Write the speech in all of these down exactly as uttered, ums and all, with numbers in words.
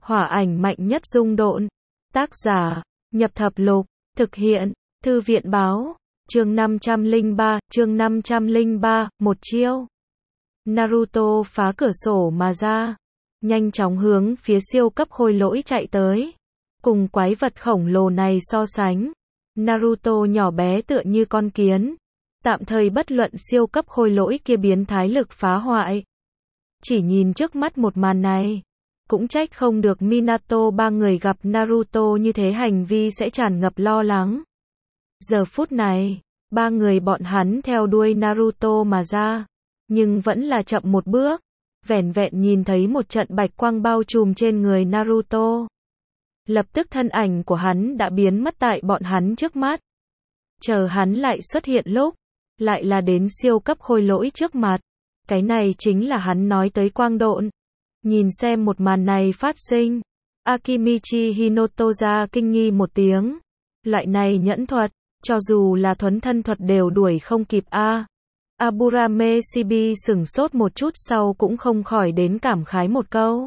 Hỏa ảnh mạnh nhất dung độn. Tác giả, Nhập Thập Lục, thực hiện, Thư viện Báo, chương năm trăm lẻ ba, chương năm trăm lẻ ba, một chiêu. Naruto phá cửa sổ mà ra, nhanh chóng hướng phía siêu cấp khôi lỗi chạy tới. Cùng quái vật khổng lồ này so sánh, Naruto nhỏ bé tựa như con kiến, tạm thời bất luận siêu cấp khôi lỗi kia biến thái lực phá hoại. Chỉ nhìn trước mắt một màn này, cũng trách không được Minato ba người gặp Naruto như thế hành vi sẽ tràn ngập lo lắng. Giờ phút này, ba người bọn hắn theo đuôi Naruto mà ra, nhưng vẫn là chậm một bước, vẻn vẹn nhìn thấy một trận bạch quang bao trùm trên người Naruto. Lập tức thân ảnh của hắn đã biến mất tại bọn hắn trước mắt. Chờ hắn lại xuất hiện lúc, lại là đến siêu cấp khôi lỗi trước mặt. Cái này chính là hắn nói tới quang độn. Nhìn xem một màn này phát sinh, Akimichi Hinotoza kinh nghi một tiếng. Loại này nhẫn thuật, cho dù là thuấn thân thuật đều đuổi không kịp a. Aburame Shibi sửng sốt một chút sau cũng không khỏi đến cảm khái một câu.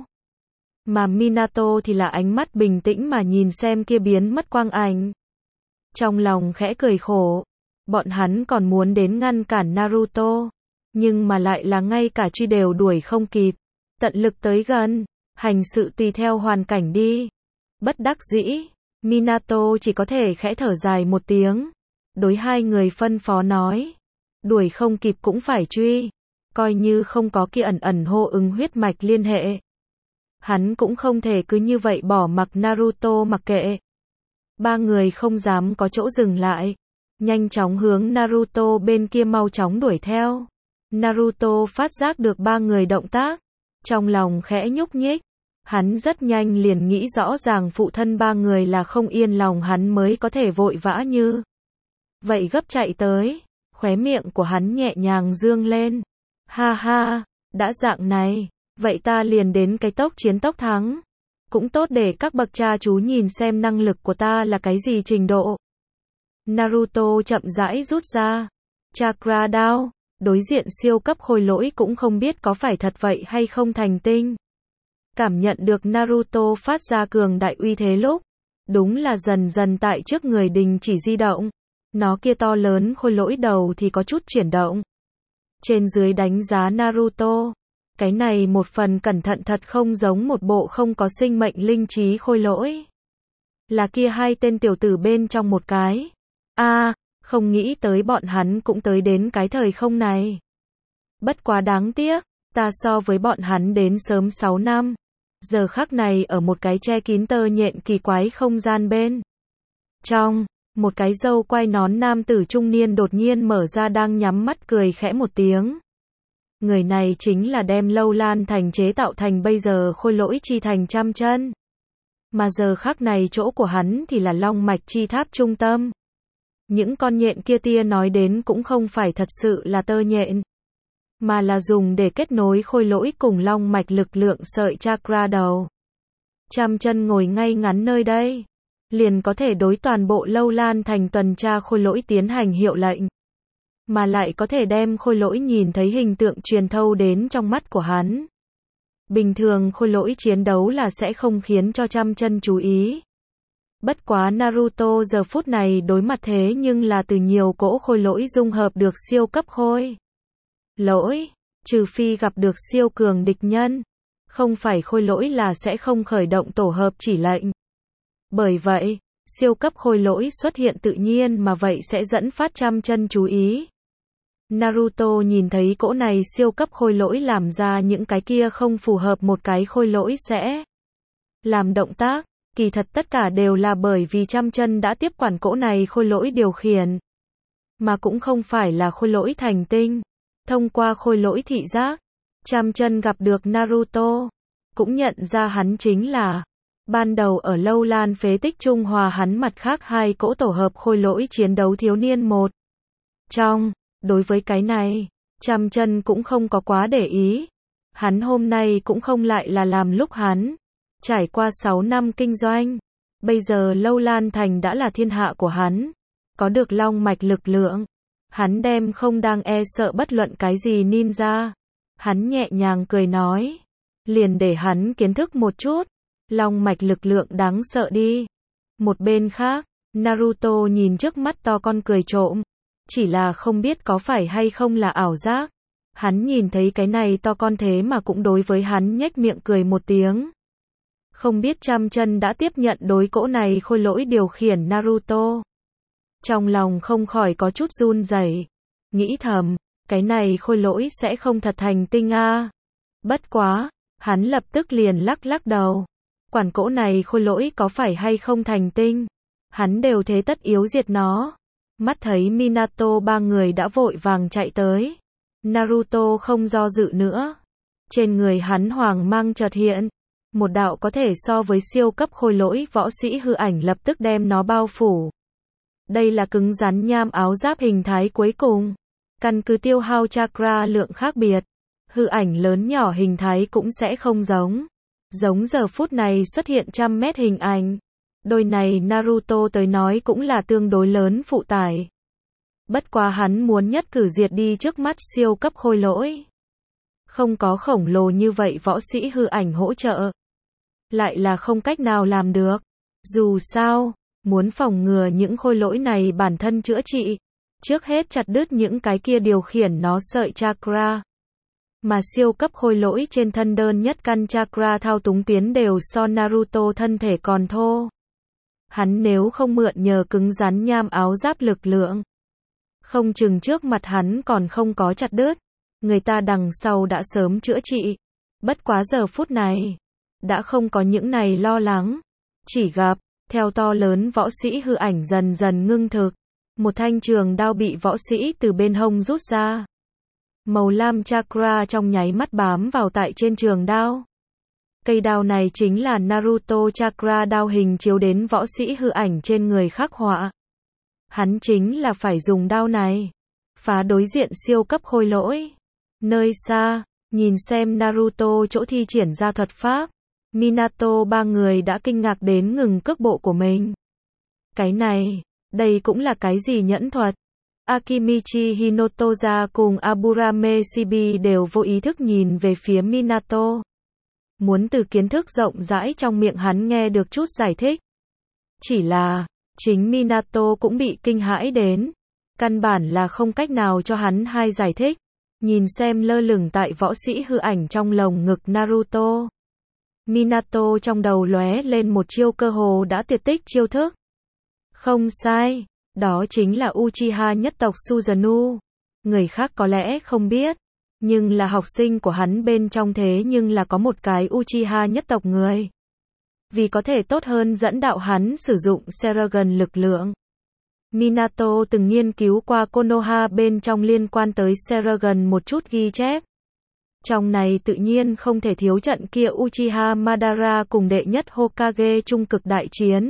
Mà Minato thì là ánh mắt bình tĩnh mà nhìn xem kia biến mất quang ảnh. Trong lòng khẽ cười khổ, bọn hắn còn muốn đến ngăn cản Naruto, nhưng mà lại là ngay cả truy đều đuổi không kịp. Tận lực tới gần, hành sự tùy theo hoàn cảnh đi. Bất đắc dĩ, Minato chỉ có thể khẽ thở dài một tiếng. Đối hai người phân phó nói, đuổi không kịp cũng phải truy, coi như không có kia ẩn ẩn hô ứng huyết mạch liên hệ. Hắn cũng không thể cứ như vậy bỏ mặc Naruto mặc kệ. Ba người không dám có chỗ dừng lại, nhanh chóng hướng Naruto bên kia mau chóng đuổi theo. Naruto phát giác được ba người động tác, trong lòng khẽ nhúc nhích, hắn rất nhanh liền nghĩ rõ ràng phụ thân ba người là không yên lòng hắn mới có thể vội vã như vậy gấp chạy tới, khóe miệng của hắn nhẹ nhàng dương lên. Ha ha, đã dạng này, vậy ta liền đến cái tốc chiến tốc thắng. Cũng tốt để các bậc cha chú nhìn xem năng lực của ta là cái gì trình độ. Naruto chậm rãi rút ra Chakra đao, đối diện siêu cấp khôi lỗi cũng không biết có phải thật vậy hay không thành tinh. Cảm nhận được Naruto phát ra cường đại uy thế lúc, đúng là dần dần tại trước người đình chỉ di động. Nó kia to lớn khôi lỗi đầu thì có chút chuyển động. Trên dưới đánh giá Naruto, cái này một phần cẩn thận thật không giống một bộ không có sinh mệnh linh trí khôi lỗi. Là kia hai tên tiểu tử bên trong một cái. A, à, không nghĩ tới bọn hắn cũng tới đến cái thời không này. Bất quá đáng tiếc, ta so với bọn hắn đến sớm sáu năm. Giờ khắc này ở một cái che kín tơ nhện kỳ quái không gian bên trong, một cái râu quai nón nam tử trung niên đột nhiên mở ra đang nhắm mắt cười khẽ một tiếng. Người này chính là đem Lâu Lan Thành chế tạo thành bây giờ khôi lỗi chi thành trăm chân. Mà giờ khắc này chỗ của hắn thì là long mạch chi tháp trung tâm. Những con nhện kia tia nói đến cũng không phải thật sự là tơ nhện, mà là dùng để kết nối khôi lỗi cùng long mạch lực lượng sợi chakra đầu. Trăm chân ngồi ngay ngắn nơi đây, liền có thể đối toàn bộ Lâu Lan Thành tuần tra khôi lỗi tiến hành hiệu lệnh. Mà lại có thể đem khôi lỗi nhìn thấy hình tượng truyền thâu đến trong mắt của hắn. Bình thường khôi lỗi chiến đấu là sẽ không khiến cho trăm chân chú ý. Bất quá Naruto giờ phút này đối mặt thế nhưng là từ nhiều cỗ khôi lỗi dung hợp được siêu cấp khôi lỗi, trừ phi gặp được siêu cường địch nhân, không phải khôi lỗi là sẽ không khởi động tổ hợp chỉ lệnh. Bởi vậy, siêu cấp khôi lỗi xuất hiện tự nhiên mà vậy sẽ dẫn phát trăm chân chú ý. Naruto nhìn thấy cỗ này siêu cấp khôi lỗi làm ra những cái kia không phù hợp một cái khôi lỗi sẽ làm động tác, kỳ thật tất cả đều là bởi vì trăm chân đã tiếp quản cỗ này khôi lỗi điều khiển. Mà cũng không phải là khôi lỗi thành tinh. Thông qua khôi lỗi thị giác, trăm chân gặp được Naruto, cũng nhận ra hắn chính là ban đầu ở Lâu Lan phế tích Trung Hòa hắn mặt khác hai cỗ tổ hợp khôi lỗi chiến đấu thiếu niên một trong. Đối với cái này, trăm chân cũng không có quá để ý. Hắn hôm nay cũng không lại là làm lúc hắn trải qua sáu năm kinh doanh. Bây giờ Lâu Lan Thành đã là thiên hạ của hắn, có được long mạch lực lượng. Hắn đem không đang e sợ bất luận cái gì ninja. Hắn nhẹ nhàng cười nói, liền để hắn kiến thức một chút. Long mạch lực lượng đáng sợ đi. Một bên khác, Naruto nhìn trước mắt to con cười trộm. Chỉ là không biết có phải hay không là ảo giác. Hắn nhìn thấy cái này to con thế mà cũng đối với hắn nhếch miệng cười một tiếng. Không biết trăm chân đã tiếp nhận đối cỗ này khôi lỗi điều khiển Naruto. Trong lòng không khỏi có chút run rẩy, nghĩ thầm, cái này khôi lỗi sẽ không thật thành tinh a. Bất quá, hắn lập tức liền lắc lắc đầu. Quản cỗ này khôi lỗi có phải hay không thành tinh, hắn đều thế tất yếu diệt nó. Mắt thấy Minato ba người đã vội vàng chạy tới. Naruto không do dự nữa. Trên người hắn hoàng mang chợt hiện. Một đạo có thể so với siêu cấp khôi lỗi võ sĩ hư ảnh lập tức đem nó bao phủ. Đây là cứng rắn nham áo giáp hình thái cuối cùng. Căn cứ tiêu hao chakra lượng khác biệt, hư ảnh lớn nhỏ hình thái cũng sẽ không giống. Giống giờ phút này xuất hiện trăm mét hình ảnh. Đôi này Naruto tới nói cũng là tương đối lớn phụ tải. Bất quá hắn muốn nhất cử diệt đi trước mắt siêu cấp khôi lỗi. Không có khổng lồ như vậy võ sĩ hư ảnh hỗ trợ. Lại là không cách nào làm được. Dù sao, muốn phòng ngừa những khôi lỗi này bản thân chữa trị. Trước hết chặt đứt những cái kia điều khiển nó sợi chakra. Mà siêu cấp khôi lỗi trên thân đơn nhất căn chakra thao túng tuyến đều so Naruto thân thể còn thô. Hắn nếu không mượn nhờ cứng rắn nham áo giáp lực lượng, không chừng trước mặt hắn còn không có chặt đứt, người ta đằng sau đã sớm chữa trị. Bất quá giờ phút này, đã không có những này lo lắng. Chỉ gặp, theo to lớn võ sĩ hư ảnh dần dần ngưng thực, một thanh trường đao bị võ sĩ từ bên hông rút ra. Màu lam chakra trong nháy mắt bám vào tại trên trường đao. Cây đao này chính là Naruto chakra đao hình chiếu đến võ sĩ hư ảnh trên người khắc họa. Hắn chính là phải dùng đao này phá đối diện siêu cấp khôi lỗi. Nơi xa, nhìn xem Naruto chỗ thi triển ra thuật pháp, Minato ba người đã kinh ngạc đến ngừng cước bộ của mình. Cái này, đây cũng là cái gì nhẫn thuật? Akimichi Hinotoza cùng Aburame Shibi đều vô ý thức nhìn về phía Minato. Muốn từ kiến thức rộng rãi trong miệng hắn nghe được chút giải thích. Chỉ là, chính Minato cũng bị kinh hãi đến. Căn bản là không cách nào cho hắn hai giải thích. Nhìn xem lơ lửng tại võ sĩ hư ảnh trong lồng ngực Naruto. Minato trong đầu lóe lên một chiêu cơ hồ đã tuyệt tích chiêu thức. Không sai, đó chính là Uchiha nhất tộc Susanoo. Người khác có lẽ không biết, nhưng là học sinh của hắn bên trong thế nhưng là có một cái Uchiha nhất tộc người. Vì có thể tốt hơn dẫn đạo hắn sử dụng Sharingan lực lượng. Minato từng nghiên cứu qua Konoha bên trong liên quan tới Sharingan một chút ghi chép. Trong này tự nhiên không thể thiếu trận kia Uchiha Madara cùng đệ nhất Hokage trung cực đại chiến.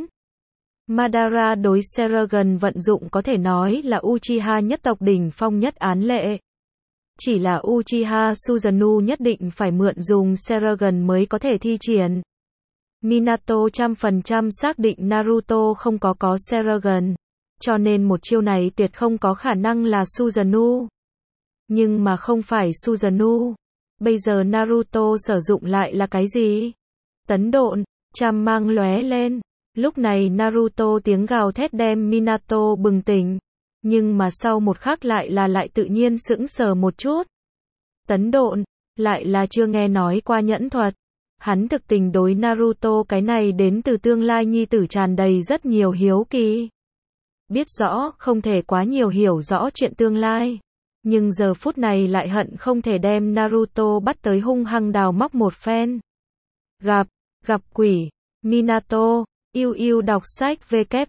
Madara đối Sharingan vận dụng có thể nói là Uchiha nhất tộc đỉnh phong nhất án lệ. Chỉ là Uchiha Susanoo nhất định phải mượn dùng Sharingan mới có thể thi triển. Minato trăm phần trăm xác định Naruto không có có Sharingan, cho nên một chiêu này tuyệt không có khả năng là Susanoo. Nhưng mà không phải Susanoo. Bây giờ Naruto sử dụng lại là cái gì? Tấn độn, trăm mang lóe lên. Lúc này Naruto tiếng gào thét đem Minato bừng tỉnh. Nhưng mà sau một khắc lại là lại tự nhiên sững sờ một chút. Tấn độn, lại là chưa nghe nói qua nhẫn thuật. Hắn thực tình đối Naruto cái này đến từ tương lai nhi tử tràn đầy rất nhiều hiếu kỳ. Biết rõ không thể quá nhiều hiểu rõ chuyện tương lai. Nhưng giờ phút này lại hận không thể đem Naruto bắt tới hung hăng đào móc một phen. Gặp, gặp quỷ, Minato, yêu yêu đọc sách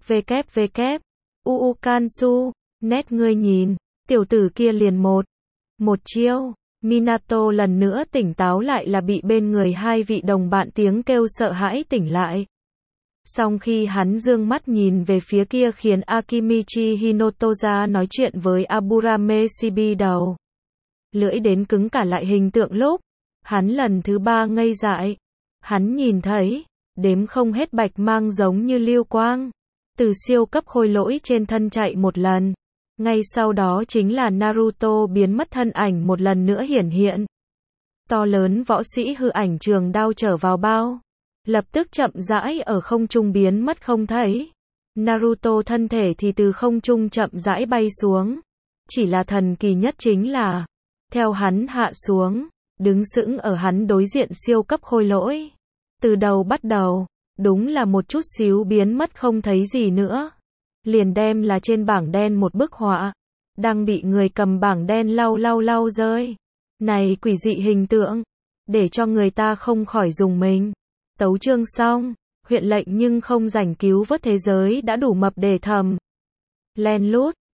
www, Uukansu, nét ngươi nhìn, tiểu tử kia liền một, một chiêu, Minato lần nữa tỉnh táo lại là bị bên người hai vị đồng bạn tiếng kêu sợ hãi tỉnh lại. Song khi hắn dương mắt nhìn về phía kia khiến Akimichi Hinotoza nói chuyện với Aburame Shibi đầu. Lưỡi đến cứng cả lại hình tượng lúc. Hắn lần thứ ba ngây dại. Hắn nhìn thấy, đếm không hết bạch mang giống như lưu quang. Từ siêu cấp khôi lỗi trên thân chạy một lần. Ngay sau đó chính là Naruto biến mất thân ảnh một lần nữa hiển hiện. To lớn võ sĩ hư ảnh trường đao trở vào bao. lập tức chậm rãi ở không trung biến mất không thấy. Naruto thân thể thì từ không trung chậm rãi bay xuống. Chỉ là thần kỳ nhất chính là, theo hắn hạ xuống, đứng sững ở hắn đối diện siêu cấp khôi lỗi. Từ đầu bắt đầu, đúng là một chút xíu biến mất không thấy gì nữa. Liền đem là trên bảng đen một bức họa, đang bị người cầm bảng đen lau lau lau rơi. Này quỷ dị hình tượng, để cho người ta không khỏi dùng mình. Tấu chương xong, huyện lệnh nhưng không rảnh cứu vớt thế giới đã đủ mập để thầm. Len lút,